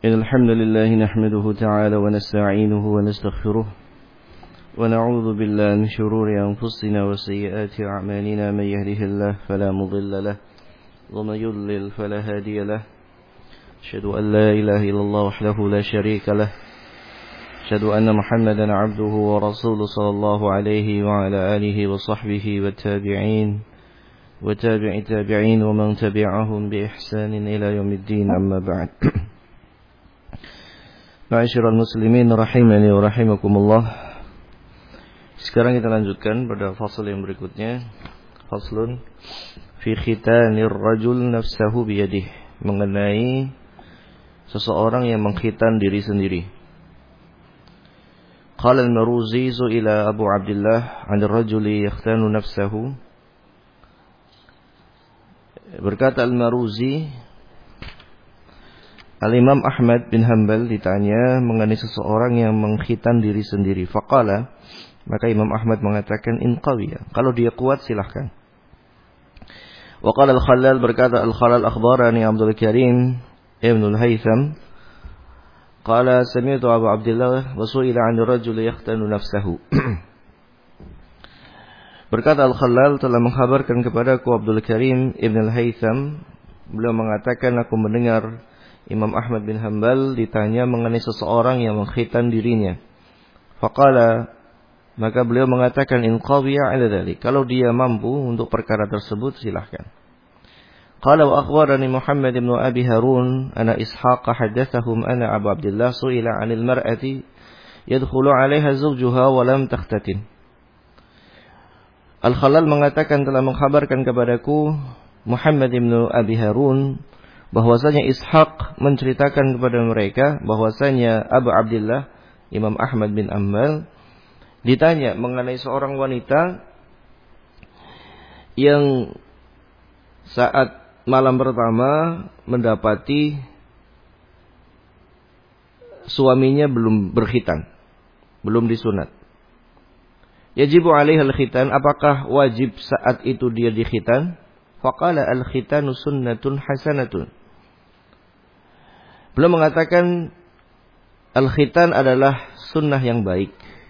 إن الحمد لله نحمده تعالى ونستعينه ونستغفره ونعوذ بالله من شرور أنفسنا وسيئات أعمالنا من يهده الله فلا مضل له ومن يضلل فلا هادي له أشهد أن لا إله إلا الله وحده لا شريك له أشهد أن محمدا عبده ورسوله صلى الله عليه وعلى آله وصحبه والتابعين وتابع تابعين ومن تبعهم بإحسان إلى يوم الدين أما بعد. Ma'asyiral muslimin rahimani wa rahimakumullah. Sekarang kita lanjutkan pada fasal yang berikutnya. Faslun fi khitanir rajul nafsahu biyadih, mengenai seseorang yang mengkhitan diri sendiri. Qala al-Maruzi su'ila Abu Abdullah 'an ar-rajuli yakhtanu nafsahu. Berkata al-Maruzi, Al-Imam Ahmad bin Hanbal ditanya mengenai seseorang yang mengkhitan diri sendiri. Faqala, maka Imam Ahmad mengatakan in qawiya, kalau dia kuat silahkan. Wa qala al-Khallal, berkata al-Khallal akhbarani Abdul Karim ibn al-Haytham qala sami'tu Abu Abdullah wa su'ila 'an ar-rajul yakhtanu nafsahu. Berkata al-Khallal, telah mengkhabarkan kepadaku Abdul Karim ibn al-Haytham, beliau mengatakan aku mendengar Imam Ahmad bin Hanbal ditanya mengenai seseorang yang mengkhitan dirinya. Faqala, maka beliau mengatakan in qawiya 'ala dzalik, kalau dia mampu untuk perkara tersebut silahkan. Qala wa akhbarani Muhammad bin Abi Harun ana Ishaq hadatsahum ana Abu Abdullah su'ila 'anil mar'ati yadkhulu 'alaiha zawjuha wa lam takhtatin. Al-Khallal mengatakan telah mengkhabarkan kepadaku Muhammad bin Abi Harun bahwasanya Ishaq menceritakan kepada mereka bahwasanya Abu Abdullah Imam Ahmad bin Hanbal ditanya mengenai seorang wanita yang saat malam pertama mendapati suaminya belum berkhitan, belum disunat. Yajibu 'alaiha al-khitan, apakah wajib saat itu dia dikhitan? Faqala al-khitanu sunnatun hasanatun. Beliau mengatakan al-khitan adalah sunnah yang baik.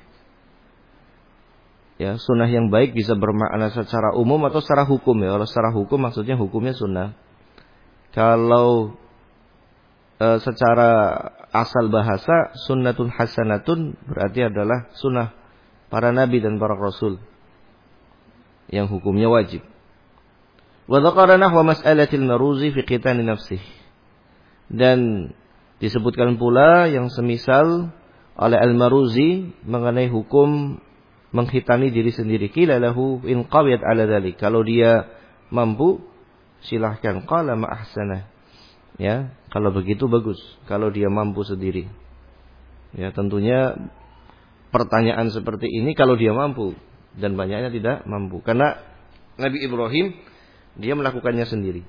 Ya, sunnah yang baik bisa bermakna secara umum atau secara hukum ya. Kalau secara hukum maksudnya hukumnya sunnah. Kalau secara asal bahasa sunnatun hasanatun berarti adalah sunnah para nabi dan para rasul yang hukumnya wajib. Wa dzakara nahwa mas'alatil maruzi fi khitani nafsihi. Dan disebutkan pula yang semisal oleh Al-Maruzi mengenai hukum mengkhitani diri sendiri. Qila lahu in qawiyat 'ala dzalik, kalau dia mampu silahkan. Qala ma ahsana, ya, kalau begitu bagus, kalau dia mampu sendiri. Ya, tentunya pertanyaan seperti ini kalau dia mampu, dan banyaknya tidak mampu. Karena Nabi Ibrahim dia melakukannya sendiri.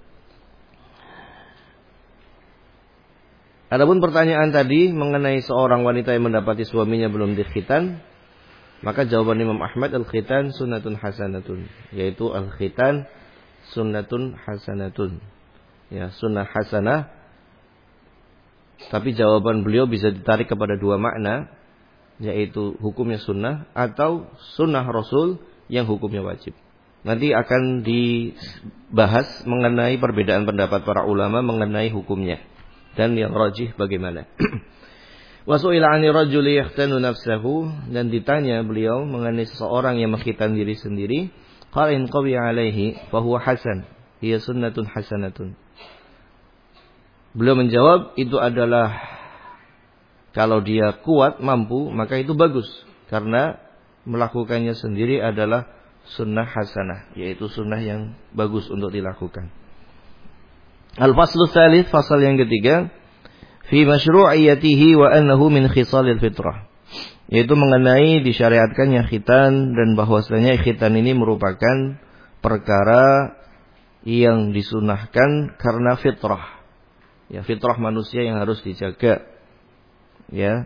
Adapun pertanyaan tadi mengenai seorang wanita yang mendapati suaminya belum dikhitan, maka jawaban Imam Ahmad al-khitan sunnatun hasanatun, yaitu al-khitan sunnatun hasanatun. Ya, sunnah hasanah. Tapi jawaban beliau bisa ditarik kepada dua makna, yaitu hukumnya sunnah atau sunnah Rasul yang hukumnya wajib. Nanti akan dibahas mengenai perbedaan pendapat para ulama mengenai hukumnya dan yang rajih bagaimana. Wa su'ila 'anil rajuli yakhtanu nafsahu, dan ditanya beliau mengenai seseorang yang mengkhitan diri sendiri. Qala in qawiya 'alaihi fa huwa hasan, hiya sunnatun hasanatun. Beliau menjawab, itu adalah kalau dia kuat, mampu, maka itu bagus, karena melakukannya sendiri adalah sunnah hasanah, yaitu sunnah yang bagus untuk dilakukan. Al-faslu tsalits, fasal yang ketiga, fi masyru'iyatihi wa annahu min khisalil fitrah, yaitu mengenai disyariatkannya khitan dan bahwasanya khitan ini merupakan perkara yang disunahkan karena fitrah. Ya, fitrah manusia yang harus dijaga. Ya.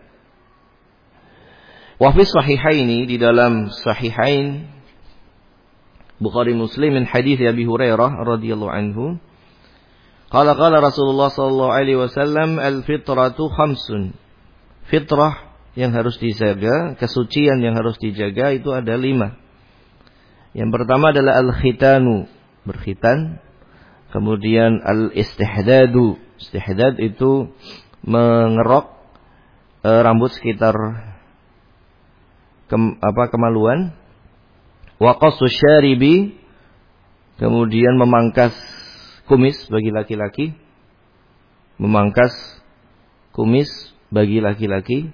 Wa fi sahihaini, di dalam sahihain Bukhari Muslim min hadis Abi Hurairah radhiyallahu anhu, Qala Rasulullah sallallahu alaihi wasallam, al-fitratu khamsun. Fitrah yang harus dijaga, kesucian yang harus dijaga itu ada 5. Yang pertama adalah al-khitanu, berkhitan. Kemudian al-istihdadu. Istihdad itu mengerok rambut sekitar kemaluan. Wa qassu syaribi, kemudian memangkas kumis bagi laki-laki. Memangkas kumis bagi laki-laki.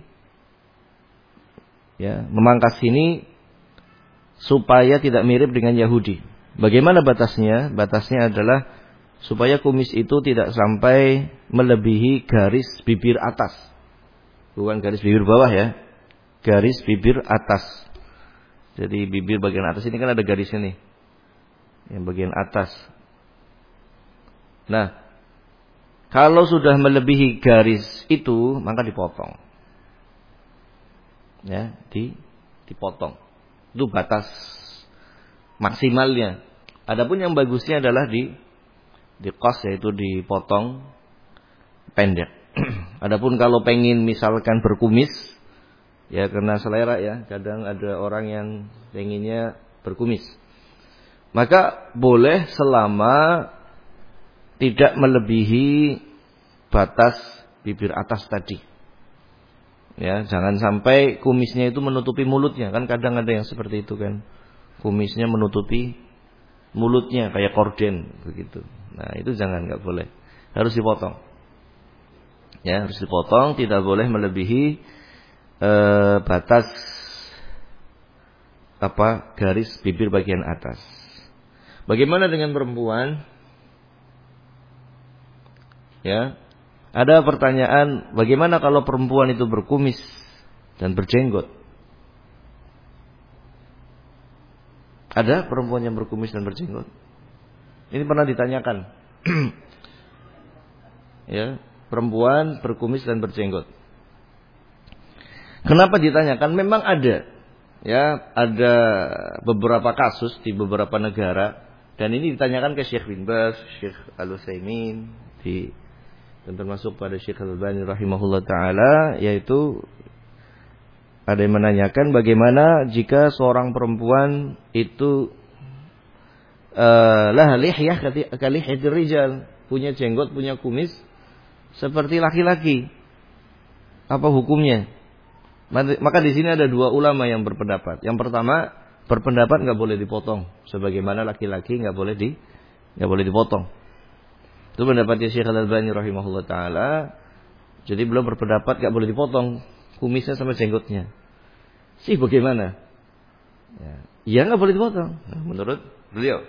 Ya, memangkas ini supaya tidak mirip dengan Yahudi. Bagaimana batasnya? Batasnya adalah supaya kumis itu tidak sampai melebihi garis bibir atas. Bukan garis bibir bawah ya. Garis bibir atas. Jadi bibir bagian atas ini kan ada garisnya nih. Yang bagian atas. Nah, kalau sudah melebihi garis itu, maka dipotong. Ya, dipotong. Itu batas maksimalnya. Adapun yang bagusnya adalah di qas, yaitu dipotong pendek. Adapun kalau pengen misalkan berkumis, ya karena selera ya, kadang ada orang yang pengennya berkumis. Maka boleh selama tidak melebihi batas bibir atas tadi. Ya, jangan sampai kumisnya itu menutupi mulutnya. Kan kadang ada yang seperti itu kan. Kumisnya menutupi mulutnya kayak korden begitu. Nah, itu jangan, enggak boleh. Harus dipotong. Ya, harus dipotong, tidak boleh melebihi batas garis bibir bagian atas. Bagaimana dengan perempuan? Ya. Ada pertanyaan, bagaimana kalau perempuan itu berkumis dan berjenggot? Ada perempuan yang berkumis dan berjenggot? Ini pernah ditanyakan. Ya, perempuan berkumis dan berjenggot. Kenapa ditanyakan? Memang ada. Ya, ada beberapa kasus di beberapa negara, dan ini ditanyakan ke Syekh bin Baz, Syekh Al-Utsaimin, dan termasuk pada Syekh Al-Albani rahimahullah ta'ala, yaitu ada yang menanyakan bagaimana jika seorang perempuan itu lah lihyah kalihyatir rijal, punya jenggot, punya kumis seperti laki-laki, apa hukumnya? Maka di sini ada 2 ulama yang berpendapat. Yang pertama berpendapat enggak boleh dipotong, sebagaimana laki-laki enggak boleh dipotong. Itu pendapatnya Syekh Al-Albani rahimahullah ta'ala. Jadi beliau berpendapat gak boleh dipotong kumisnya sama jenggotnya. Sih bagaimana? Ya gak boleh dipotong menurut beliau.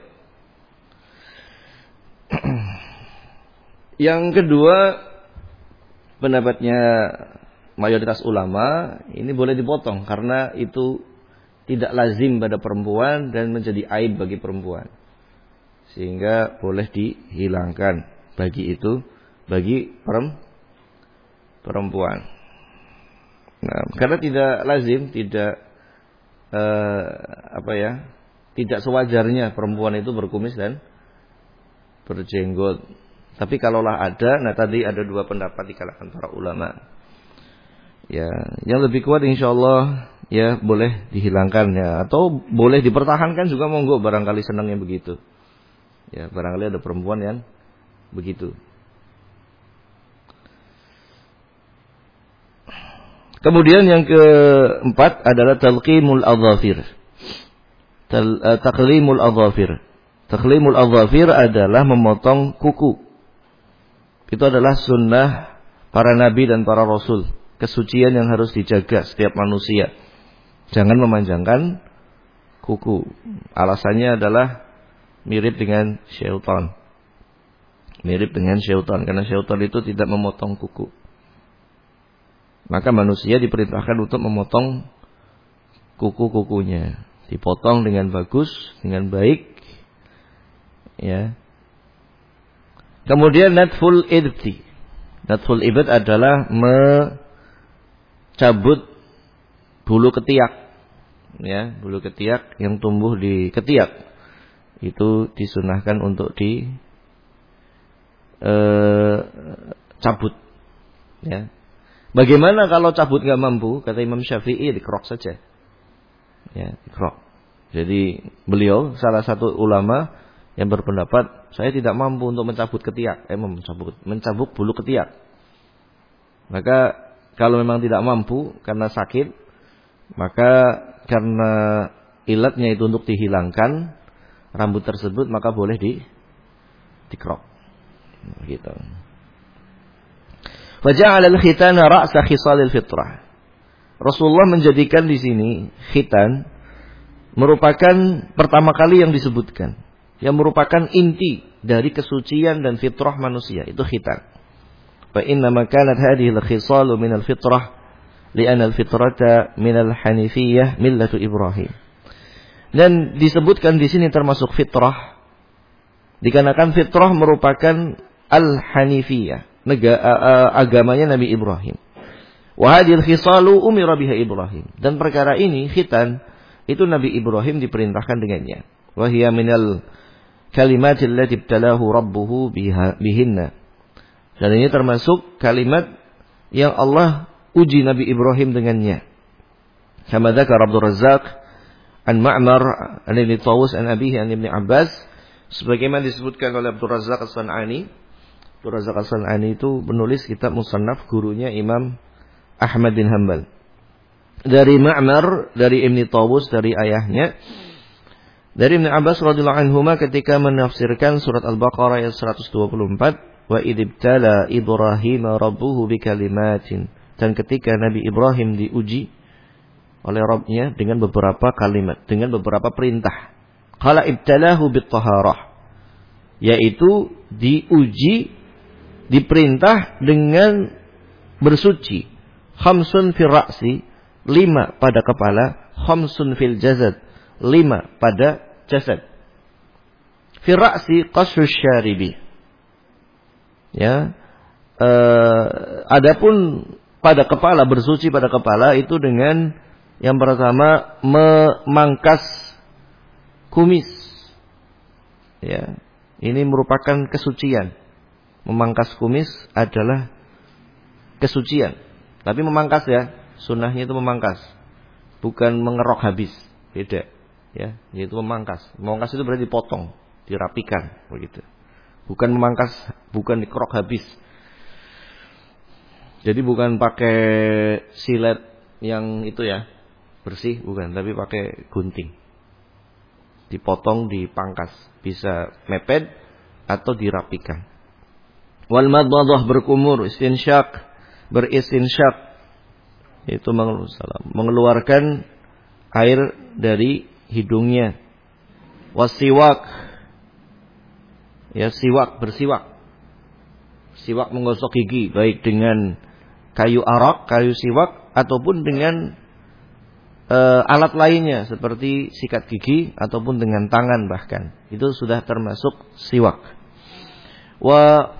Yang kedua, pendapatnya mayoritas ulama, ini boleh dipotong karena itu tidak lazim pada perempuan dan menjadi aib bagi perempuan. Sehingga boleh dihilangkan bagi perempuan. Nah, karena tidak lazim, tidak tidak sewajarnya perempuan itu berkumis dan berjenggot. Tapi kalaulah ada, nah tadi ada 2 pendapat di kalangan para ulama. Ya, yang lebih kuat insyaallah ya boleh dihilangkan ya, atau boleh dipertahankan juga monggo, barangkali senangnya begitu. Ya, barangkali ada perempuan yang begitu. Kemudian yang keempat adalah talqimul adhafir. Taqlimul adhafir. Taqlimul adhafir adalah memotong kuku. Itu adalah sunnah para nabi dan para rasul. Kesucian yang harus dijaga setiap manusia. Jangan memanjangkan kuku. Alasannya adalah mirip dengan syaitan. Mirip dengan syaitan, karena syaitan itu tidak memotong kuku. Maka manusia diperintahkan untuk memotong kuku-kukunya. Dipotong dengan bagus, dengan baik. Ya. Kemudian natful ibti. Natful ibti adalah cabut bulu ketiak, ya, bulu ketiak yang tumbuh di ketiak itu disunahkan untuk cabut. Ya. Bagaimana kalau cabut nggak mampu? Kata Imam Syafi'i, dikerok saja. Ya, dikerok. Jadi beliau salah satu ulama yang berpendapat saya tidak mampu untuk mencabut ketiak, mencabut bulu ketiak. Maka kalau memang tidak mampu karena sakit, maka karena ilatnya itu untuk dihilangkan rambut tersebut, maka boleh dikerok. Gitu. Faja'ala al-khitana ra'sa khisalil fitrah. Rasulullah menjadikan di sini khitan merupakan pertama kali yang disebutkan, yang merupakan inti dari kesucian dan fitrah manusia, itu khitan. Fa inna ma kanat hadhihi al-khisalu min al-fitrah li'anna al-fitrata min al-hanifiyyah millatu Ibrahim. Dan disebutkan di sini termasuk fitrah dikarenakan fitrah merupakan al-hanifiyyah, agamanya Nabi Ibrahim. Wa hadhil khisalu umira biha Ibrahim. Dan perkara ini khitan itu Nabi Ibrahim diperintahkan dengannya. Wa hiya minal kalimatil lati ibtalahu rabbuhu bihinna. Dan ini termasuk kalimat yang Allah uji Nabi Ibrahim dengannya. Kama dzakara Abdul Razzaq an Ma'mar an Ibn Tawus an Abihi an Ibn Abbas, sebagaimana disebutkan oleh Abdul Razzaq As-San'ani. Abdul Razzaq As-San'ani itu menulis kitab Musannaf, gurunya Imam Ahmad bin Hanbal. Dari Ma'mar, dari Ibn Tawus, dari ayahnya, dari Ibn Abbas radhiyallahu anhuma ketika menafsirkan surat Al-Baqarah ayat 124, wa idibtala Ibrahim rabbuhu bikalimatin, dan ketika Nabi Ibrahim diuji oleh Rabbnya dengan beberapa kalimat, dengan beberapa perintah. Qala ibtalahu bit-taharah, yaitu diuji, diperintah dengan bersuci. Khamsun fil ra'si, 5 pada kepala. Khamsun fil jasad, 5 pada jasad. Fil ra'si qasrus syaribi. Ya, adapun pada kepala, bersuci pada kepala itu dengan yang pertama memangkas kumis. Ya, ini merupakan kesucian. Memangkas kumis adalah kesucian. Tapi memangkas ya, sunnahnya itu memangkas, bukan mengerok habis, beda. Ya, yaitu memangkas. Memangkas itu berarti dipotong, dirapikan, begitu. Bukan memangkas, bukan dikerok habis. Jadi bukan pakai silet yang itu ya, bersih, bukan, tapi pakai gunting. Dipotong, dipangkas, bisa mepet atau dirapikan. Wal madmadah, berkumur, istinsyak, beristinsyak, itu mengeluarkan air dari hidungnya. Wasiwak, ya, siwak, bersiwak. Siwak menggosok gigi, baik dengan kayu arak, kayu siwak, ataupun dengan alat lainnya seperti sikat gigi, ataupun dengan tangan bahkan. Itu sudah termasuk siwak. Wa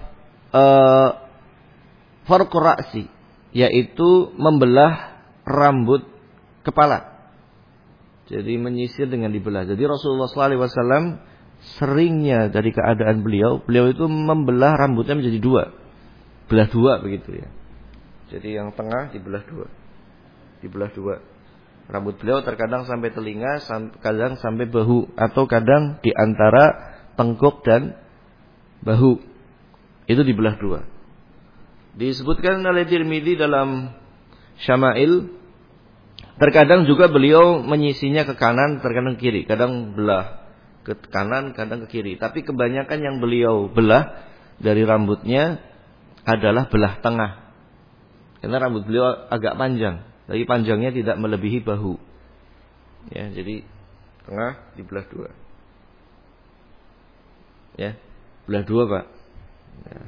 farqu ra'si, yaitu membelah rambut kepala. Jadi menyisir dengan dibelah. Jadi Rasulullah SAW seringnya dari keadaan beliau itu membelah rambutnya menjadi 2. Belah 2 begitu ya. Jadi yang tengah dibelah 2. Dibelah 2. Rambut beliau terkadang sampai telinga, kadang sampai bahu, atau kadang di antara tengkuk dan bahu. Itu dibelah 2. Disebutkan oleh Tirmidzi dalam Syama'il, terkadang juga beliau menyisinya ke kanan, terkadang kiri, kadang belah ke kanan, kadang ke kiri. Tapi kebanyakan yang beliau belah dari rambutnya adalah belah tengah. Karena rambut beliau agak panjang, tapi panjangnya tidak melebihi bahu. Ya, jadi tengah dibelah 2. Ya, belah 2, Pak. Ya.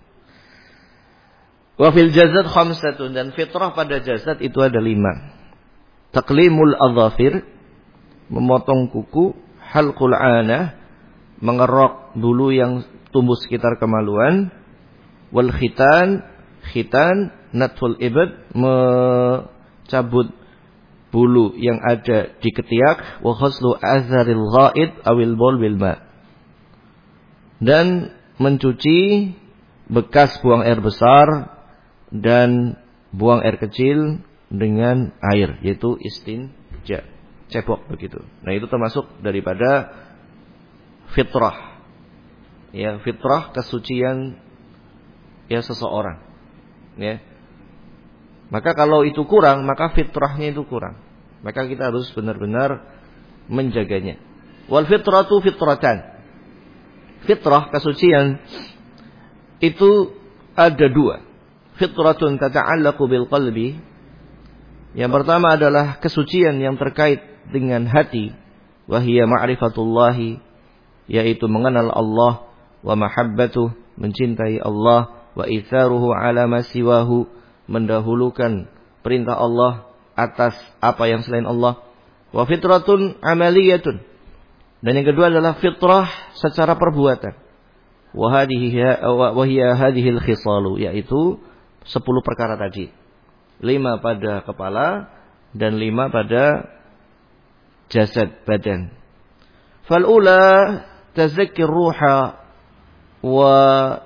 Wa fil jasad khamsatun, dan fitrah pada jasad itu ada 5. Taqlimul adhafir, memotong kuku. Halqul anah, mengerok bulu yang tumbuh sekitar kemaluan. Wal khitan, natful ibad, mencabut bulu yang ada di ketiak. Wa khaslu azharil ghaid awil bol bil ma, dan mencuci bekas buang air besar dan buang air kecil dengan air, yaitu istinja, cebok begitu. Nah, itu termasuk daripada fitrah. Ya, fitrah kesucian ya seseorang. Ya. Maka kalau itu kurang, maka fitrahnya itu kurang. Maka kita harus benar-benar menjaganya. Wal fitratu fitratan. Fitrah kesucian itu ada dua. Fitratun tata'allaqu bil qalbi. Yang pertama adalah kesucian yang terkait dengan hati, wa hiya ma'rifatullahi, yaitu mengenal Allah, wa mahabbatuh, mencintai Allah, wa itharuhu ala ma siwahu, mendahulukan perintah Allah atas apa yang selain Allah. Wa fitratun amaliyatun. Dan yang kedua adalah fitrah secara perbuatan. Wa hiya hadhil khisalu, yaitu 10 perkara tadi. 5 pada kepala dan 5 pada jasad badan. Fal ula tazakkir ruha wa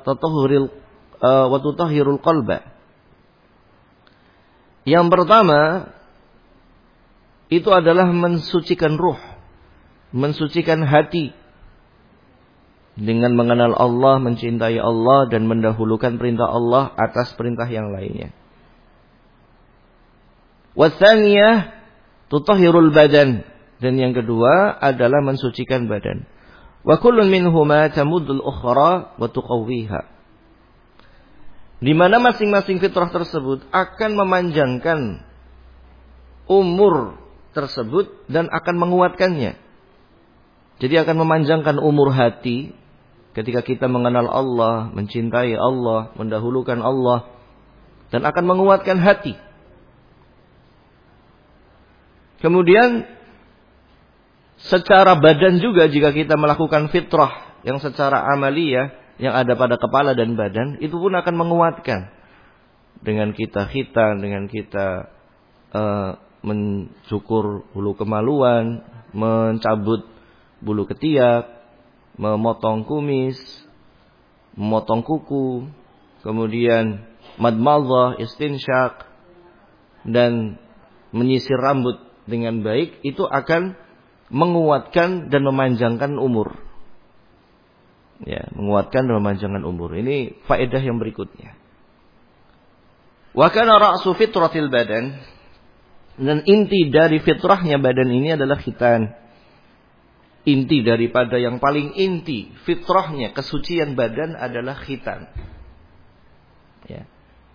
tutahhirul qalba. Yang pertama itu adalah mensucikan ruh, mensucikan hati dengan mengenal Allah, mencintai Allah dan mendahulukan perintah Allah atas perintah yang lainnya. Watsaniyah tutahhirul badan, dan yang kedua adalah mensucikan badan. Wa kullun minhuma tamuddul ukhra wa tuqawwiha. Di mana masing-masing fitrah tersebut akan memanjangkan umur tersebut dan akan menguatkannya. Jadi akan memanjangkan umur hati ketika kita mengenal Allah, mencintai Allah, mendahulukan Allah, dan akan menguatkan hati. Kemudian secara badan juga, jika kita melakukan fitrah yang secara amaliyah yang ada pada kepala dan badan, itu pun akan menguatkan. Dengan kita khitan, dengan kita mencukur bulu kemaluan, mencabut bulu ketiak, memotong kumis, memotong kuku, kemudian madmadhah, istinsyak, dan menyisir rambut dengan baik, itu akan menguatkan dan memanjangkan umur. Ya, menguatkan dan memanjangkan umur. Ini faedah yang berikutnya. Wa kana ra'su fitratil badan, dan inti dari fitrahnya badan ini adalah khitan. Inti daripada yang paling inti fitrahnya kesucian badan adalah khitan. Ya.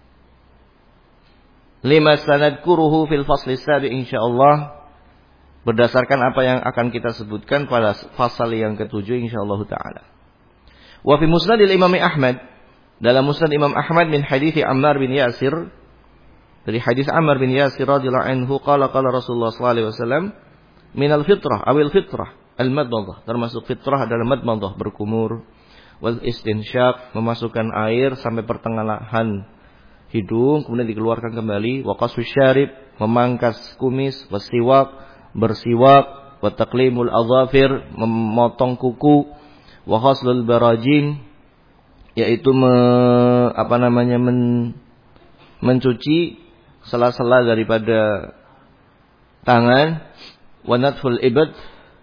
Lima sanadkuruhu fil fasli sabi insyaallah, berdasarkan apa yang akan kita sebutkan pada fasal yang ke-7 insyaallah taala. Wa fi musnadil Imam Ahmad, dalam musnad Imam Ahmad min hadits Ammar bin Yasir, dari hadis Ammar bin Yasir radhiyallahu anhu, qala Rasulullah sallallahu alaihi wasallam, minal fitrah awil fitrah al-madmadah, termasuk fitrah adalah madmadah, berkumur, wal istinsyak, memasukkan air sampai pertengahan hidung kemudian dikeluarkan kembali, wa qasfus syarib, memangkas kumis, wasiwak, bersiwak, wa taqlimul adhafir, memotong kuku, wa ghaslul barajin, yaitu mencuci sela-sela daripada tangan, wa natful ibad,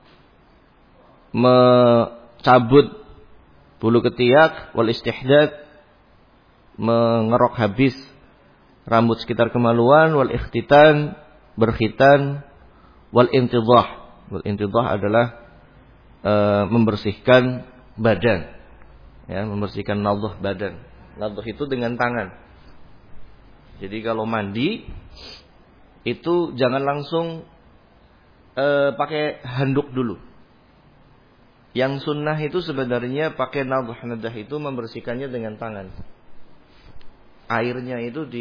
mencabut bulu ketiak, wal istihdad, mengerok habis rambut sekitar kemaluan, wal ikhtitan, berkhitan, wal intidah. Wal intidah adalah membersihkan badan, ya, membersihkan nadhah badan. Nadhah itu dengan tangan. Jadi kalau mandi itu jangan langsung pakai handuk dulu. Yang sunnah itu sebenarnya pakai nadhah itu membersihkannya dengan tangan. Airnya itu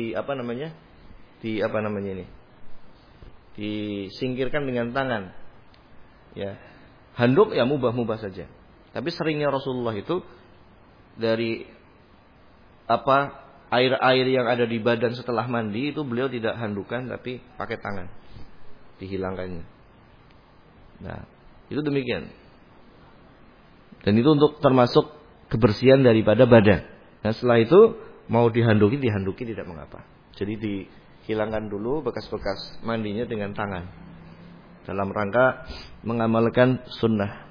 disingkirkan dengan tangan. Ya. Handuk ya mubah-mubah saja. Tapi seringnya Rasulullah itu dari air-air yang ada di badan setelah mandi itu beliau tidak handukan tapi pakai tangan. Dihilangkannya. Nah, itu demikian. Dan itu untuk termasuk kebersihan daripada badan. Nah, setelah itu mau dihanduki tidak mengapa. Jadi dihilangkan dulu bekas-bekas mandinya dengan tangan dalam rangka mengamalkan sunnah.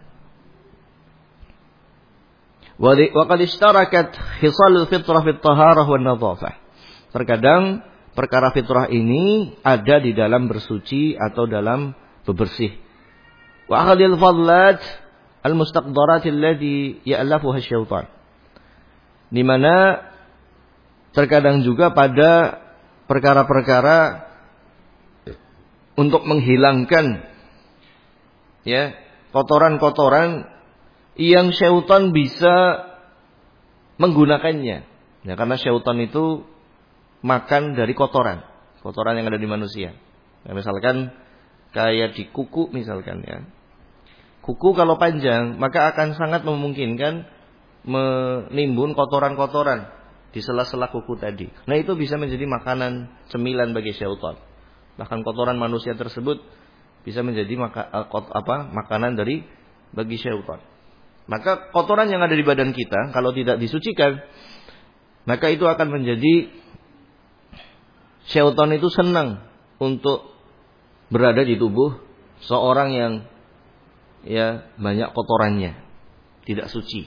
Wa qad ishtarakat khisalul fitrah fit taharah wan nadhafah. Terkadang perkara fitrah ini ada di dalam bersuci atau dalam bebersih. Wa akhadhil fadlat al-mustaqdarat allati ya'lafuha syaitan. Di mana terkadang juga pada perkara-perkara untuk menghilangkan ya kotoran-kotoran yang syaitan bisa menggunakannya. Ya, karena syaitan itu makan dari kotoran yang ada di manusia. Ya, misalkan kayak di kuku misalkan ya. Kuku kalau panjang maka akan sangat memungkinkan menimbun kotoran-kotoran di sela-sela kuku tadi. Nah, itu bisa menjadi makanan cemilan bagi syaitan. Bahkan kotoran manusia tersebut bisa menjadi makanan bagi syaitan. Maka kotoran yang ada di badan kita kalau tidak disucikan, maka itu akan menjadi syaitan itu senang untuk berada di tubuh seorang yang ya banyak kotorannya, tidak suci.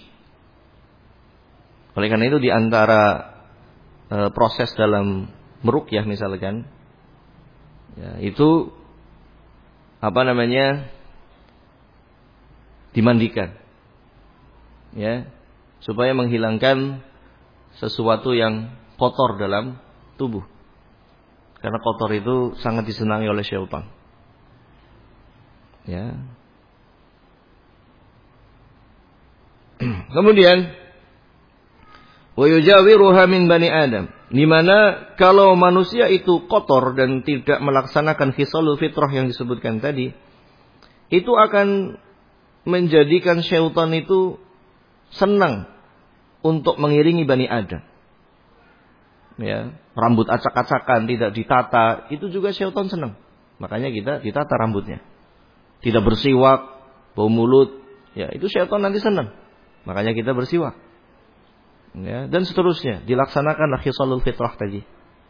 Oleh karena itu di antara proses dalam meruqyah misalkan, ya, itu dimandikan. Ya, supaya menghilangkan sesuatu yang kotor dalam tubuh. Karena kotor itu sangat disenangi oleh syaitan. Ya. Kemudian wa yujawiruha min bani Adam, di mana kalau manusia itu kotor dan tidak melaksanakan khisalul fitrah yang disebutkan tadi, itu akan menjadikan syaitan itu senang untuk mengiringi Bani Adam. Ya, rambut acak-acakan tidak ditata, itu juga syaitan senang. Makanya kita ditata rambutnya. Tidak bersiwak, bau mulut, ya itu syaitan nanti senang. Makanya kita bersiwak. Ya, dan seterusnya, dilaksanakanlah khisalul fitrah tadi.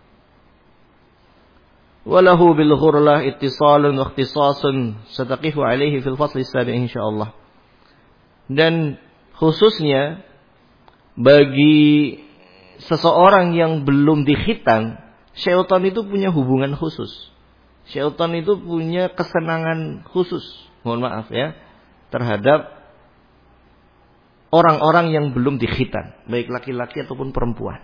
Walahu bil ghurlah ittisalun wa ikhtisasun sataqifu alaihi fil fasli as-sabi' insyaallah. Dan khususnya bagi seseorang yang belum dikhitan, syaitan itu punya hubungan khusus. Syaitan itu punya kesenangan khusus, mohon maaf ya, terhadap orang-orang yang belum dikhitan, baik laki-laki ataupun perempuan.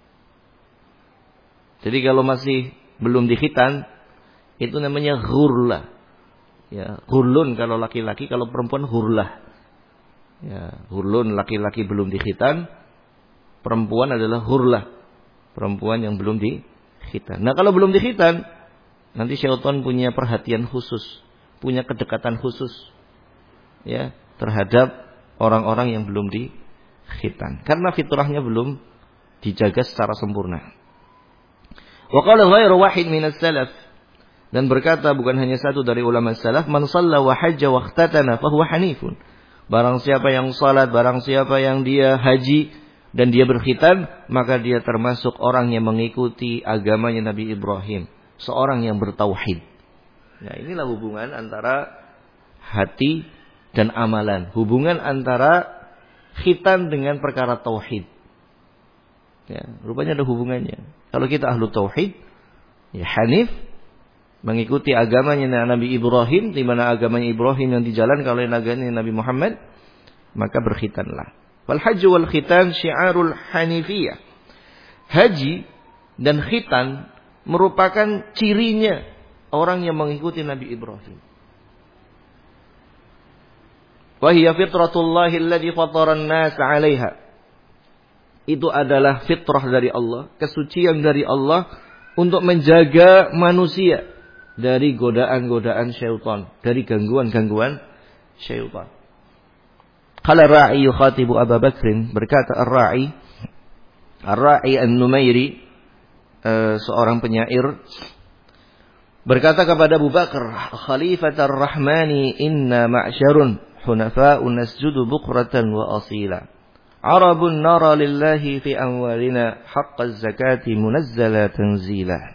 Jadi kalau masih belum dikhitan, itu namanya ghurlah. Ya, ghurlun kalau laki-laki, kalau perempuan ghurlah. Ya, hurlun laki-laki belum dikhitan, perempuan adalah hurlah, perempuan yang belum dikhitan. Nah, kalau belum dikhitan, nanti syaitan punya perhatian khusus, punya kedekatan khusus ya terhadap orang-orang yang belum dikhitan, karena fitrahnya belum dijaga secara sempurna. Wa qala ghairu wahid minas salaf, dan berkata bukan hanya satu dari ulama salaf, man shalla wa hajja wa ikhtatana fa huwa hanifun. Barang siapa yang salat, barang siapa yang dia haji dan dia berkhitan, maka dia termasuk orang yang mengikuti agamanya Nabi Ibrahim, seorang yang bertauhid. Nah, inilah hubungan antara hati dan amalan, hubungan antara khitan dengan perkara tauhid. Ya, rupanya ada hubungannya. Kalau kita ahlu tauhid, ya hanif, mengikuti agamanya Nabi Ibrahim, di mana agamanya Ibrahim yang dijalankan oleh Nabi Muhammad, maka berkhitanlah. Wal hajj wal khitan syiarul hanifiyah. Haji dan khitan merupakan cirinya orang yang mengikuti Nabi Ibrahim. Wa hiya fitratullahi allati fatara an-nas 'alaiha. Itu adalah fitrah dari Allah, kesucian dari Allah untuk menjaga manusia dari godaan-godaan syaitan, dari gangguan-gangguan syaitan. Qala ar-ra'i yukhatibu Abu Bakr, berkata ar-ra'i an-Numairi, seorang penyair, berkata kepada Abu Bakar, Khalifatar Rahmani inna ma'syarun hunafa'un nasjudu bukratan wa asila. Arabun nara lillahi fi amwalina haqqaz zakati munazzala tanzila.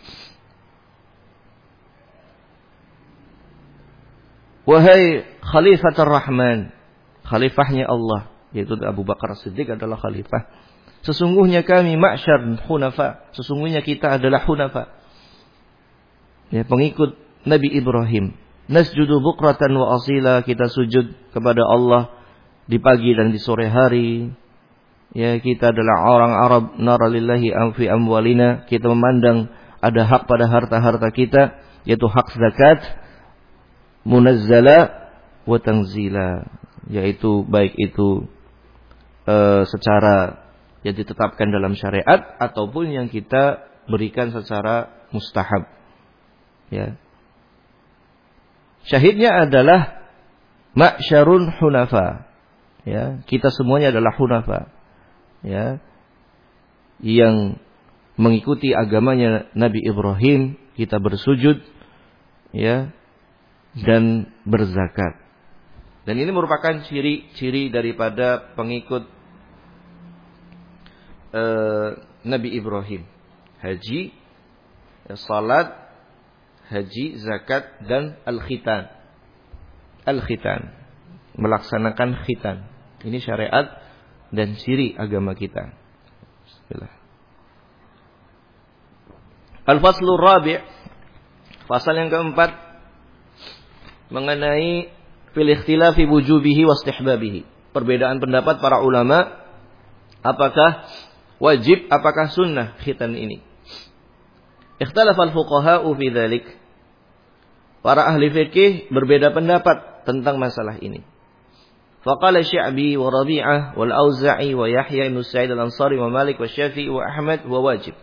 Wahai Khalifatur Rahman, khalifahnya Allah, yaitu Abu Bakar Siddiq adalah khalifah. Sesungguhnya kami ma'syar hunafa, sesungguhnya kita adalah hunafa. Ya, pengikut Nabi Ibrahim. Nasjudu bukratan wa asila, kita sujud kepada Allah di pagi dan di sore hari. Ya, kita adalah orang Arab, nara lillahi fi amwalina, kita memandang ada hak pada harta-harta kita, yaitu hak zakat, munazzala wa tanzila, yaitu baik itu secara yang ditetapkan dalam syariat ataupun yang kita berikan secara mustahab. Ya. Syahidnya adalah ma'syarun hunafa. Ya, kita semuanya adalah hunafa. Ya. Yang mengikuti agamanya Nabi Ibrahim, kita bersujud, ya, dan berzakat. Dan ini merupakan ciri-ciri daripada pengikut Nabi Ibrahim. Haji, salat, haji, zakat, dan al-khitan. Al-khitan, melaksanakan khitan. Ini syariat dan ciri agama kita. Bismillah. Al-faslur rabi', pasal yang keempat, mengenai fil ikhtilafi wujubihi wa istihbabihi. Perbedaan pendapat para ulama, apakah wajib, apakah sunnah khitan ini. Ikhtalafa al-fuqaha'u fi dzalik. Para ahli fikih berbeda pendapat tentang masalah ini. Faqala Sya'bi wa Rabi'ah wal Auza'i wa Yahya ibn Sa'id al-Ansari wa Malik wa Syafi'i wa Ahmad wa wajib.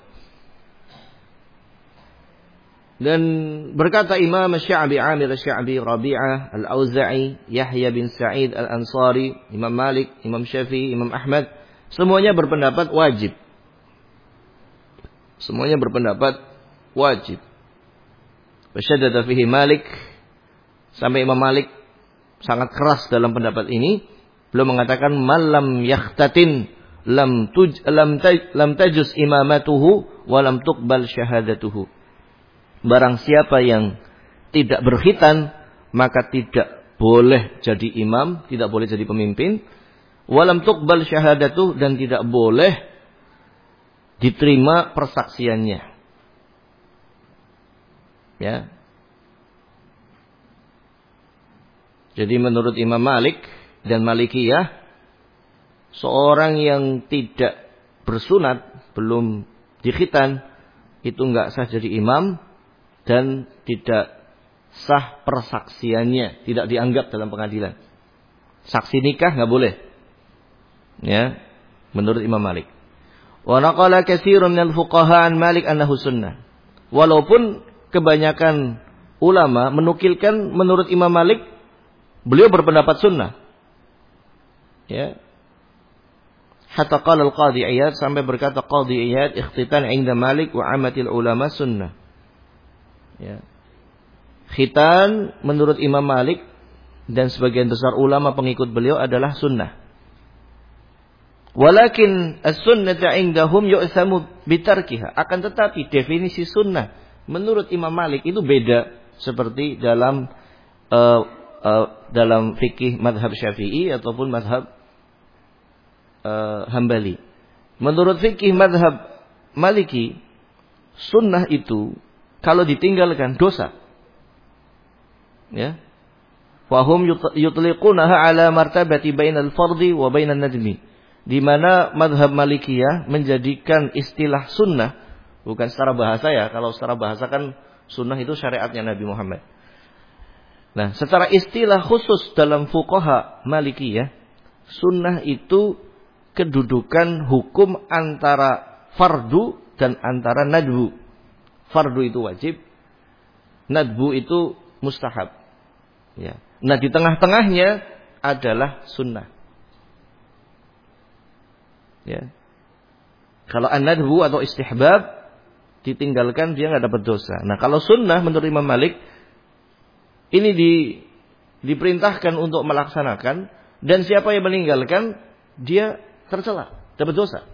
Dan berkata Imam Sya'bi, Amir Sya'bi, Rabi'ah, Al-Auza'i, Yahya bin Sa'id al-Ansari, Imam Malik, Imam Syafi'i, Imam Ahmad, semuanya berpendapat wajib. Semuanya berpendapat wajib. Wasyaddada fihi Malik, sampai Imam Malik sangat keras dalam pendapat ini. Beliau mengatakan malam yakhtatin lam tajuz imamatuhu wa lam tuqbal syahadatuhu. Barang siapa yang tidak berkhitan, maka tidak boleh jadi imam, tidak boleh jadi pemimpin. Walam tuqbal syahadatuh, dan tidak boleh diterima persaksiannya. Ya. Jadi menurut Imam Malik dan Malikiyah, seorang yang tidak bersunat, belum dikhitan, itu enggak sah jadi imam dan tidak sah persaksiannya, tidak dianggap dalam pengadilan. Saksi nikah enggak boleh. Ya, menurut Imam Malik. Wa naqala katsirun minal fuqaha an Malik annahu sunnah. Walaupun kebanyakan ulama menukilkan menurut Imam Malik beliau berpendapat sunnah. Ya. Hatta qala al-Qadhi Iyad, sampai berkata Qadhi Iyad, ikhtitan 'inda Malik wa 'amatil ulama sunnah. Ya. Khitan menurut Imam Malik dan sebagian besar ulama pengikut beliau adalah sunnah. Walakin as-sunnata 'indahum yu'samu bitarkiha. Akan tetapi definisi sunnah menurut Imam Malik itu beda seperti dalam fikih mazhab Syafi'i ataupun mazhab Hambali. Menurut fikih mazhab Maliki, sunnah itu kalau ditinggalkan dosa. Ya. Fahum yutliqunaha ala martabati bainal fardhi wa bainan nadmi. Di mana mazhab Malikiyah menjadikan istilah sunnah, bukan secara bahasa ya, kalau secara bahasa kan sunnah itu syariatnya Nabi Muhammad. Nah, secara istilah khusus dalam fuqaha Malikiyah, sunnah itu kedudukan hukum antara fardu dan antara nadbu. Fardu itu wajib, nadbu itu mustahab. Ya. Nah, di tengah-tengahnya adalah sunnah. Ya. Kalau an-nadbu atau istihbab ditinggalkan dia enggak dapat dosa. Nah, kalau sunnah menurut Imam Malik ini diperintahkan untuk melaksanakan, dan siapa yang meninggalkan dia tercela, dapat dosa.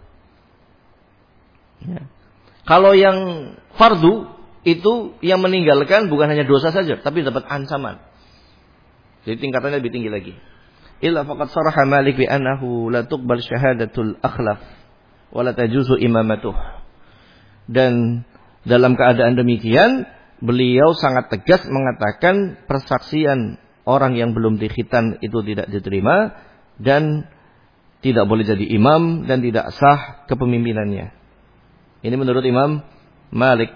Ya. Kalau yang fardu itu yang meninggalkan bukan hanya dosa saja, tapi dapat ancaman. Jadi tingkatannya lebih tinggi lagi. Illa faqad saraha Malik bi annahu la tuqbal syahadatul akhlaf wa la tajuzu imamatuh. Dan dalam keadaan demikian, beliau sangat tegas mengatakan persaksian orang yang belum dikhitan itu tidak diterima dan tidak boleh jadi imam dan tidak sah kepemimpinannya. Ini menurut Imam Malik.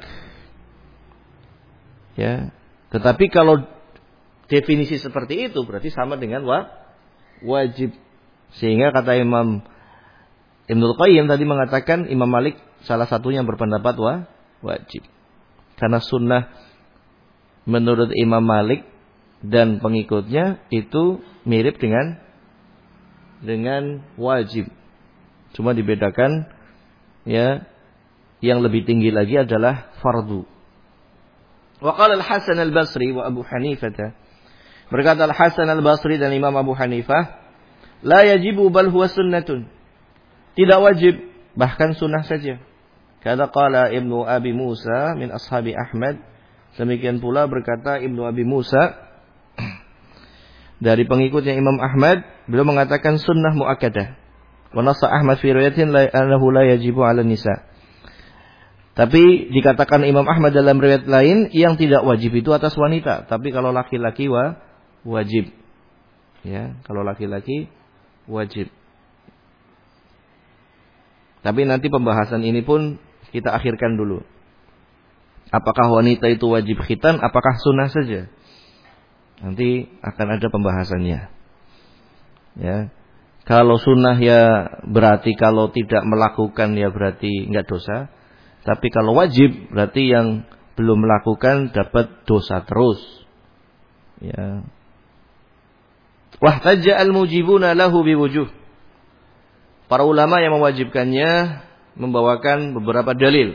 Ya. Tetapi kalau definisi seperti itu berarti sama dengan wajib. Sehingga kata Imam Ibnul Qayyim tadi mengatakan Imam Malik salah satunya berpendapat wajib. Karena sunnah menurut Imam Malik dan pengikutnya itu mirip dengan wajib. Cuma dibedakan ya, yang lebih tinggi lagi adalah fardu. Wa qala Al-Hasan Al-Basri wa Abu Hanifah. Berkata Al-Hasan Al-Basri dan Imam Abu Hanifah, la yajibu bal huwa sunnatun. Tidak wajib, bahkan sunnah saja. Kata qala Ibnu Abi Musa min ashabi Ahmad. Demikian pula berkata Ibnu Abi Musa dari pengikutnya Imam Ahmad, beliau mengatakan sunnah muakkadah. Wa nassa Ahmad fi riwayatin annahu la yajibu 'ala nisa. Tapi dikatakan Imam Ahmad dalam riwayat lain yang tidak wajib itu atas wanita, tapi kalau laki-laki wajib. Ya, kalau laki-laki wajib. Tapi nanti pembahasan ini pun kita akhirkan dulu. Apakah wanita itu wajib khitan, apakah sunnah saja? Nanti akan ada pembahasannya. Ya. Kalau sunnah ya berarti kalau tidak melakukan ya berarti enggak dosa. Tapi kalau wajib berarti yang belum melakukan dapat dosa terus. Ya. Wahtajja al-mujibuna lahu biwujuh. Para ulama yang mewajibkannya membawakan beberapa dalil.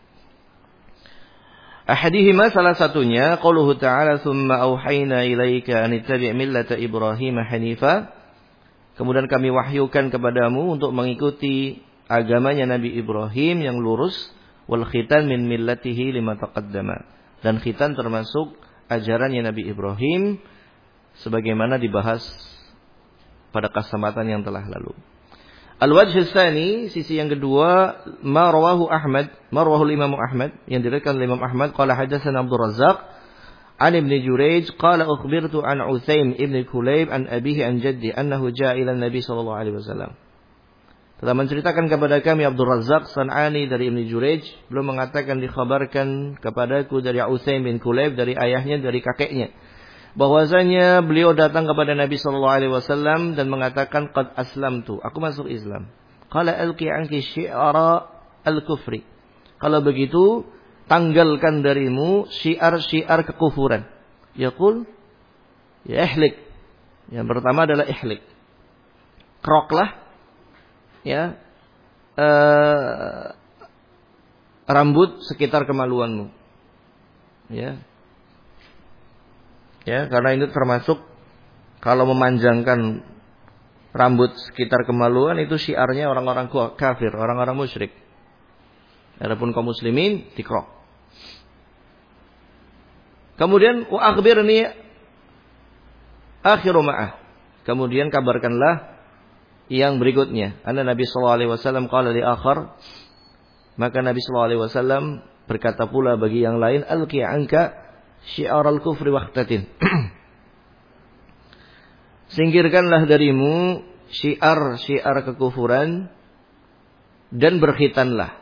Ahadihima salah satunya qauluhu ta'ala tsumma auhayna ilaika an ittabi' millata Ibrahim hanifa. Kemudian kami wahyukan kepadamu untuk mengikuti agamanya Nabi Ibrahim yang lurus. Wal khitan min millatihi lima taqaddama. Dan khitan termasuk ajarannya Nabi Ibrahim sebagaimana dibahas pada kesempatan yang telah lalu. Al-wajh tsani, sisi yang kedua, ma rawahu Imam Ahmad yang diriwayatkan oleh Imam Ahmad qala hadatsana Abdul Razzaq an Ibn Jurayj qala ukhbirtu an Utsaim ibn Kulayb an abihi an jaddi annahu jaa ila Nabi sallallahu alaihi wasallam. Telah menceritakan kepada kami Abdul Razzaq San'ani dari Ibn Jurayj, belum mengatakan dikhabarkan kepadaku dari Utsaim bin Kulayb dari ayahnya dari kakeknya bahwasanya beliau datang kepada Nabi sallallahu alaihi wasallam dan mengatakan qad aslamtu, aku masuk Islam. Qala alqi anki syi'ara al-kufri. Kalau begitu tanggalkan darimu syiar-syiar kekufuran. Yaqul ya ihlik. Yang pertama adalah ihlik. Keroklah ya rambut sekitar kemaluanmu. Ya, karena ini termasuk kalau memanjangkan rambut sekitar kemaluan itu syiarnya orang-orang kafir, orang-orang musyrik. Adapun kaum muslimin dikrok. Kemudian wa akhbirni akhiru ma'ah. Kemudian kabarkanlah yang berikutnya. Anna Nabi sallallahu alaihi wasallam qala li akhar. Maka Nabi sallallahu alaihi wasallam berkata pula bagi yang lain, alqi anka syiar al-kufri waqtatin. Singkirkanlah darimu syiar-syiar kekufuran dan berkhitanlah.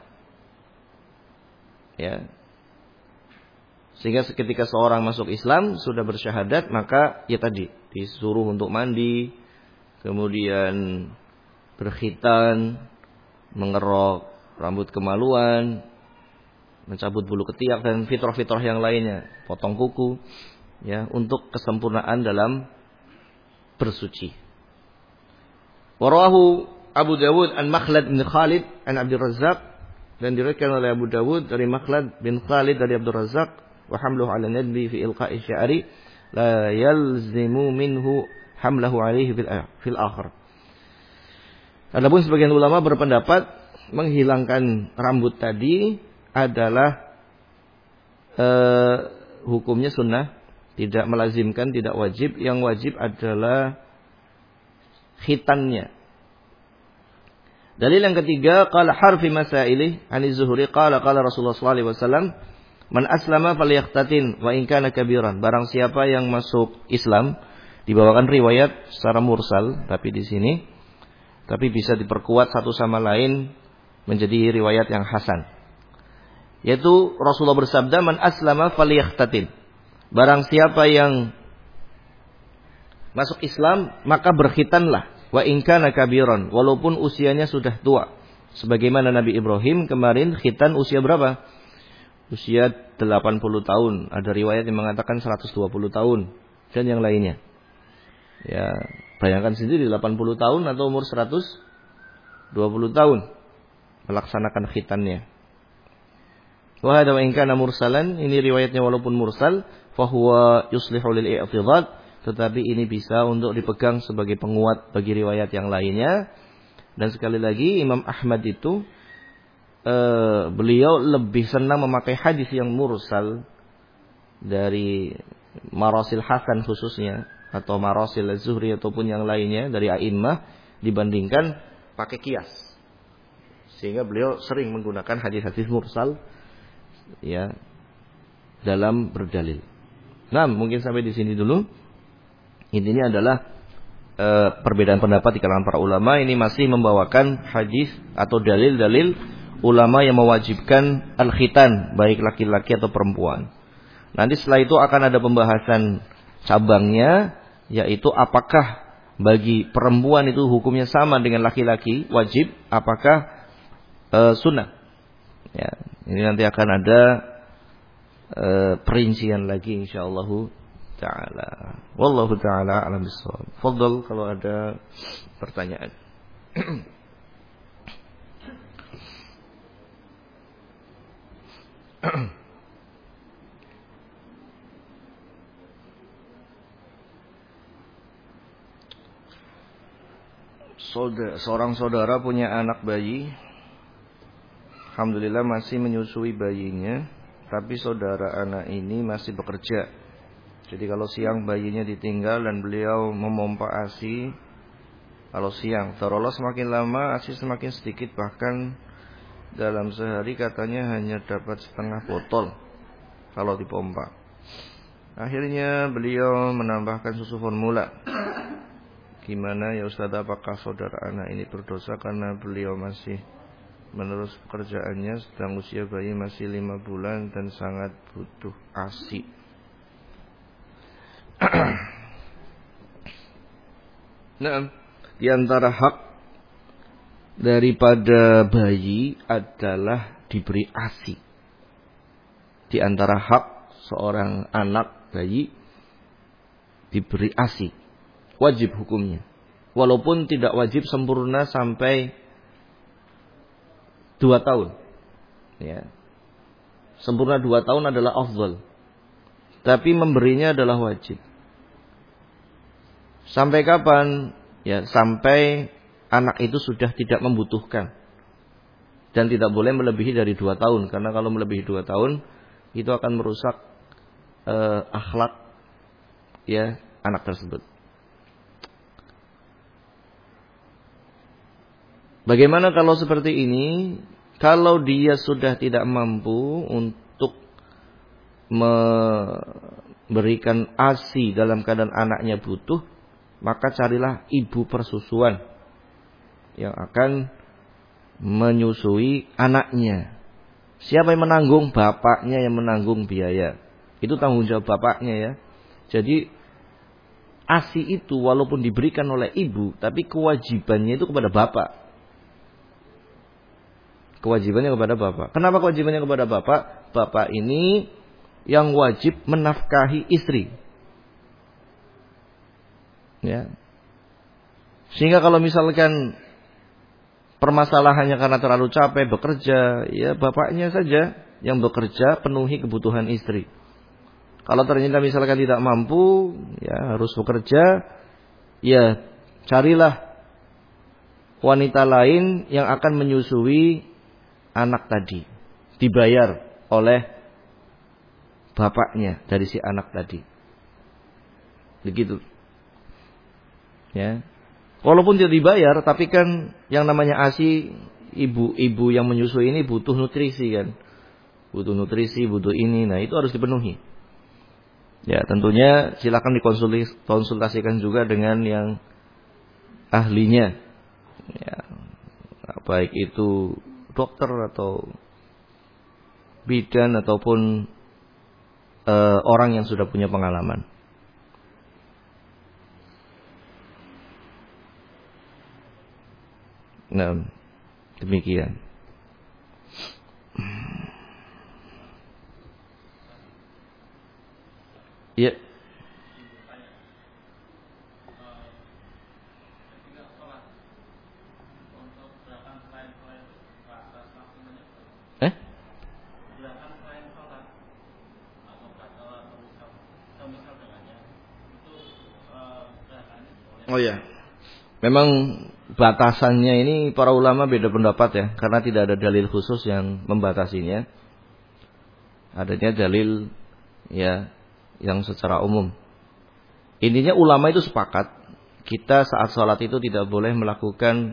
Ya. Sehingga ketika seorang masuk Islam sudah bersyahadat, maka ya tadi disuruh untuk mandi, kemudian berkhitan, mengerok rambut kemaluan, mencabut bulu ketiak dan fitrah-fitrah yang lainnya, potong kuku, ya, untuk kesempurnaan dalam bersuci. Warawahu Abu Dawud an Makhlad bin Khalid an Abdul Razzaq, dan diriwayatkan oleh Abu Dawud dari Makhlad bin Khalid dari Abdul Razzaq, wa hamluhu ala nadbi fi ilqa'i sya'ri la yalzimu minhu hamlahu alaihi fil akhir. Adapun sebagian ulama berpendapat menghilangkan rambut tadi adalah hukumnya sunnah, tidak melazimkan, tidak wajib. Yang wajib adalah khitannya. Dalil yang ketiga, qala harfi masailih ani Zuhri qala Rasulullah sallallahu alaihi wasallam, man aslama falyaqtatin wa in kana kabiran. Barang siapa yang masuk Islam, dibawakan riwayat secara mursal tapi di sini bisa diperkuat satu sama lain menjadi riwayat yang hasan. Yaitu Rasulullah bersabda, man aslama falyaqtatin. Barang siapa yang masuk Islam maka berkhitanlah. Wa in kana kabiran, walaupun usianya sudah tua. Sebagaimana Nabi Ibrahim kemarin khitan usia berapa? Usia 80 tahun. Ada riwayat yang mengatakan 120 tahun dan yang lainnya. Ya, bayangkan sendiri 80 tahun atau umur 120 tahun melaksanakan khitannya. Wa hadza wa in kana mursalan, ini riwayatnya walaupun mursal, fa huwa yuslihu lil i'tidad, tetapi ini bisa untuk dipegang sebagai penguat bagi riwayat yang lainnya. Dan sekali lagi Imam Ahmad itu beliau lebih senang memakai hadis yang mursal dari marasil Hasan khususnya, atau marasil Az-Zuhri ataupun yang lainnya dari a'immah, dibandingkan pakai qiyas. Sehingga beliau sering menggunakan hadis-hadis mursal ya dalam berdalil. Nah, mungkin sampai di sini dulu. Intinya adalah perbedaan pendapat di kalangan para ulama. Ini masih membawakan hadis atau dalil-dalil ulama yang mewajibkan al-khitan, baik laki-laki atau perempuan. Nanti setelah itu akan ada pembahasan cabangnya, yaitu apakah bagi perempuan itu hukumnya sama dengan laki-laki, wajib, apakah sunnah. Ya, ini nanti akan ada perincian lagi insyaallah ta'ala. Wallahu ta'ala a'lam bissawab. Fadhal kalau ada pertanyaan. Seorang saudara punya anak bayi. Alhamdulillah masih menyusui bayinya, tapi saudara anak ini masih bekerja. Jadi kalau siang bayinya ditinggal dan beliau memompa ASI. Kalau siang, taruhlah semakin lama ASI semakin sedikit, bahkan dalam sehari katanya hanya dapat setengah botol kalau dipompa. Akhirnya beliau menambahkan susu formula. Gimana ya Ustaz, apakah saudara anak ini berdosa karena beliau masih menerus pekerjaannya sedang usia bayi masih 5 bulan dan sangat butuh ASI? Nah, di antara hak daripada bayi adalah diberi ASI. Di antara hak seorang anak bayi diberi ASI. Wajib hukumnya. Walaupun tidak wajib sempurna sampai 2 tahun. Ya. Sempurna 2 tahun adalah afdal. Tapi memberinya adalah wajib. Sampai kapan? Ya, sampai anak itu sudah tidak membutuhkan. Dan tidak boleh melebihi dari 2 tahun. Karena kalau melebihi 2 tahun, itu akan merusak akhlak ya anak tersebut. Bagaimana kalau seperti ini? Kalau dia sudah tidak mampu untuk memberikan ASI dalam keadaan anaknya butuh, maka carilah ibu persusuan yang akan menyusui anaknya. Siapa yang menanggung? Bapaknya yang menanggung biaya. Itu tanggung jawab bapaknya ya. Jadi ASI itu walaupun diberikan oleh ibu, tapi kewajibannya itu kepada bapak. Kewajibannya kepada bapak. Kenapa kewajibannya kepada bapak? Bapak ini yang wajib menafkahi istri. Ya. Sehingga kalau misalkan permasalahannya karena terlalu capek bekerja, ya bapaknya saja yang bekerja penuhi kebutuhan istri. Kalau ternyata misalkan tidak mampu, ya harus bekerja, ya carilah wanita lain yang akan menyusui anak tadi, dibayar oleh bapaknya dari si anak tadi. Begitu. Ya. Walaupun tidak dibayar, tapi kan yang namanya ASI, ibu-ibu yang menyusui ini butuh nutrisi kan. Butuh nutrisi, butuh ini. Nah, itu harus dipenuhi. Ya, tentunya silakan dikonsultasikan juga dengan yang ahlinya. Ya, baik itu dokter atau bidan ataupun orang yang sudah punya pengalaman. Nah, demikian. Ya. Oh ya. Memang batasannya ini para ulama beda pendapat ya, karena tidak ada dalil khusus yang membatasinya. Adanya dalil ya yang secara umum. Intinya ulama itu sepakat, kita saat sholat itu tidak boleh melakukan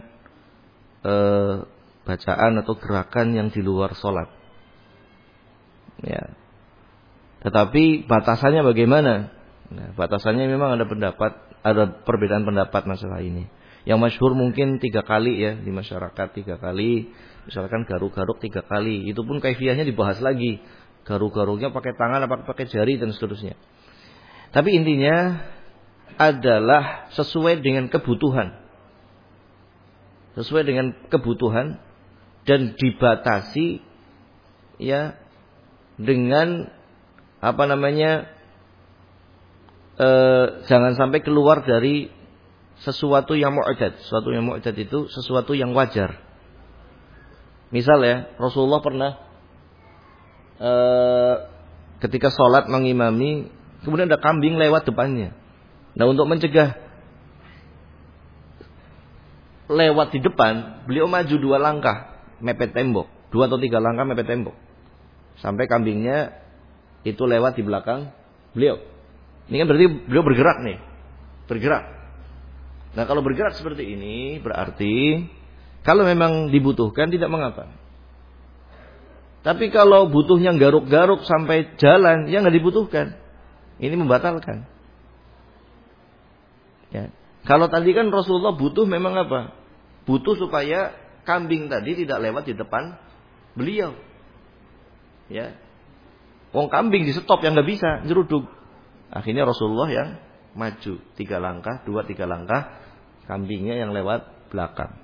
bacaan atau gerakan yang di luar sholat. Ya. Tetapi batasannya bagaimana? Nah, batasannya memang ada perbedaan pendapat masalah ini. Yang masyhur mungkin 3 kali ya di masyarakat, 3 kali. Misalkan garuk-garuk 3 kali. Itu pun kaifiyahnya dibahas lagi. Garuk-garuknya pakai tangan apa pakai jari dan seterusnya. Tapi intinya adalah sesuai dengan kebutuhan. Sesuai dengan kebutuhan dan dibatasi ya dengan jangan sampai keluar dari sesuatu yang mu'tad. Sesuatu yang mu'tad itu sesuatu yang wajar. Misal ya, Rasulullah pernah ketika sholat mengimami, kemudian ada kambing lewat depannya. Nah, untuk mencegah lewat di depan, beliau maju 2 langkah, mepet tembok. 2 atau 3 langkah mepet tembok. Sampai kambingnya itu lewat di belakang beliau. Ini kan berarti beliau bergerak nih. Bergerak. Nah, kalau bergerak seperti ini berarti kalau memang dibutuhkan tidak mengapa. Tapi kalau butuhnya garuk-garuk sampai jalan, ya nggak dibutuhkan. Ini membatalkan. Ya. Kalau tadi kan Rasulullah butuh memang apa? Butuh supaya kambing tadi tidak lewat di depan beliau. Ya. Wong kambing di stop yang nggak bisa, nyeruduk. Akhirnya Rasulullah yang maju 3 langkah, 2-3 langkah, kambingnya yang lewat belakang.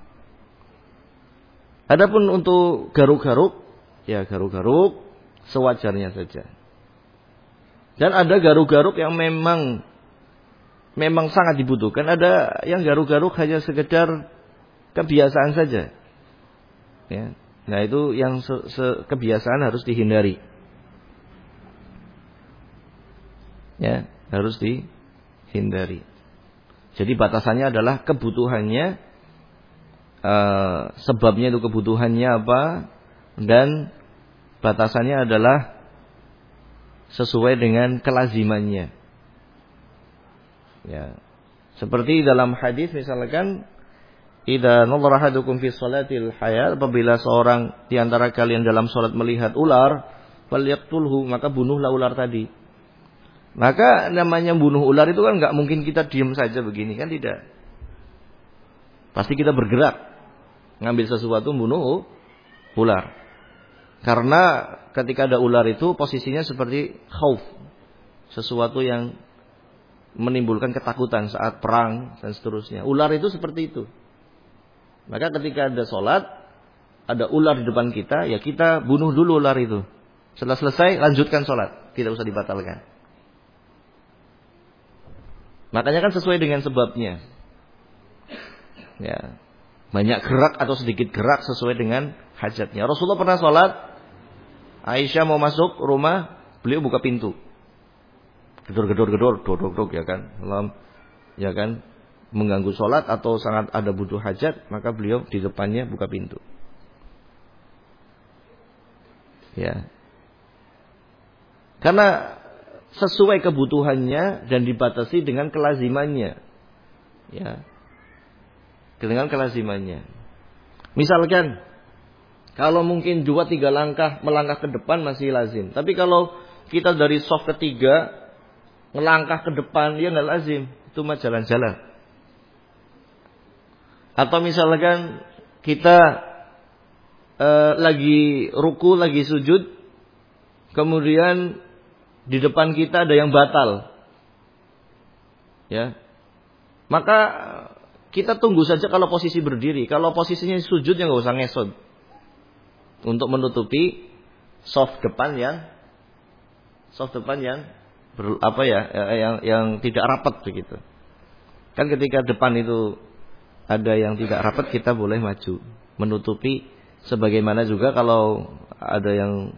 Adapun untuk garuk-garuk, ya garuk-garuk sewajarnya saja. Dan ada garuk-garuk yang memang sangat dibutuhkan. Ada yang garuk-garuk hanya sekedar kebiasaan saja. Ya. Nah, itu yang kebiasaan harus dihindari. Ya, harus dihindari. Jadi batasannya adalah kebutuhannya, sebabnya itu kebutuhannya apa, dan batasannya adalah sesuai dengan kelazimannya. Ya. Seperti dalam hadis misalkan, idza nadhara ahadukum fi shalatil hayat, apabila seorang di antara kalian dalam salat melihat ular, falyaqtulhu, maka bunuhlah ular tadi. Maka namanya bunuh ular itu kan nggak mungkin kita diam saja begini, kan tidak. Pasti kita bergerak, ngambil sesuatu bunuh ular. Karena ketika ada ular itu posisinya seperti khauf, sesuatu yang menimbulkan ketakutan saat perang dan seterusnya. Ular itu seperti itu. Maka ketika ada sholat, ada ular di depan kita, ya kita bunuh dulu ular itu. Setelah selesai, lanjutkan sholat, tidak usah dibatalkan. Makanya kan sesuai dengan sebabnya. Ya. Banyak gerak atau sedikit gerak sesuai dengan hajatnya. Rasulullah pernah sholat, Aisyah mau masuk rumah, beliau buka pintu. Gedor-gedor, dok ya kan. Ya kan. mengganggu sholat atau sangat ada butuh hajat, maka beliau di depannya buka pintu. Ya. Karena sesuai kebutuhannya dan dibatasi dengan kelazimannya. Ya. Dengan kelazimannya. Misalkan kalau mungkin 2-3 langkah melangkah ke depan masih lazim. Tapi kalau kita dari shaf ketiga melangkah ke depan, ya nggak lazim. Itu mah jalan-jalan. Atau misalkan kita lagi ruku, lagi sujud, kemudian di depan kita ada yang batal, ya, maka kita tunggu saja kalau posisi berdiri. Kalau posisinya sujud, ya nggak usah ngesot untuk menutupi shaf depan yang yang tidak rapat begitu. Kan ketika depan itu ada yang tidak rapat, kita boleh maju menutupi. Sebagaimana juga kalau ada yang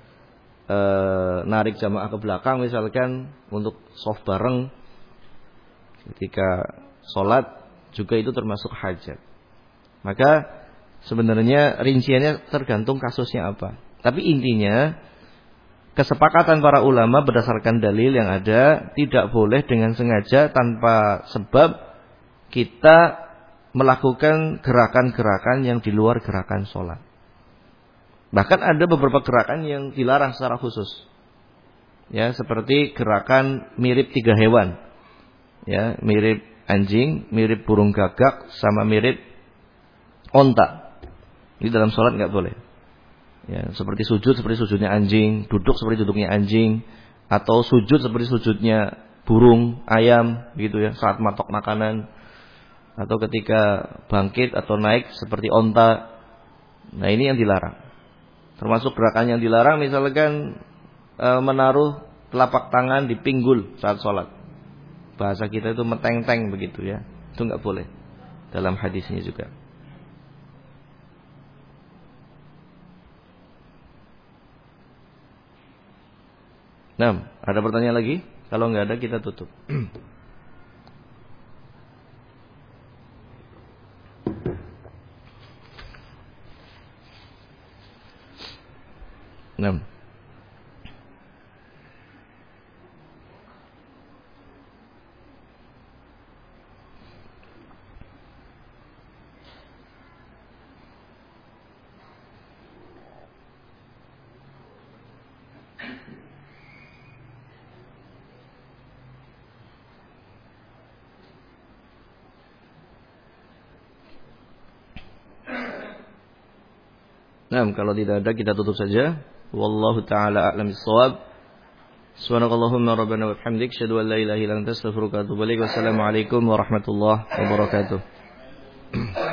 narik jamaah ke belakang misalkan untuk shaf bareng ketika sholat, juga itu termasuk hajat. Maka sebenarnya rinciannya tergantung kasusnya apa. Tapi intinya kesepakatan para ulama berdasarkan dalil yang ada, tidak boleh dengan sengaja tanpa sebab kita melakukan gerakan-gerakan yang di luar gerakan sholat. Bahkan ada beberapa gerakan yang dilarang secara khusus. Ya, seperti gerakan mirip 3 hewan. Ya, mirip anjing, mirip burung gagak, sama mirip onta. Ini dalam sholat nggak boleh. Ya, seperti sujudnya anjing, duduk seperti duduknya anjing, atau sujud seperti sujudnya burung, ayam, gitu ya, saat matok makanan. Atau ketika bangkit atau naik seperti onta. Nah, ini yang dilarang. Termasuk gerakan yang dilarang misalkan menaruh telapak tangan di pinggul saat sholat. Bahasa kita itu meteng-teng begitu ya. Itu nggak boleh. Dalam hadisnya juga. Nah, ada pertanyaan lagi? Kalau nggak ada kita tutup. Nah. Nah, kalau tidak ada kita tutup saja. Wallahu taala a'lam bissawab. Subhanakallahumma rabbana wa bihamdik asyhadu an la ilaha illa anta astaghfiruka wa atubu ilaik. Wassalamu alaikum warahmatullahi wabarakatuh.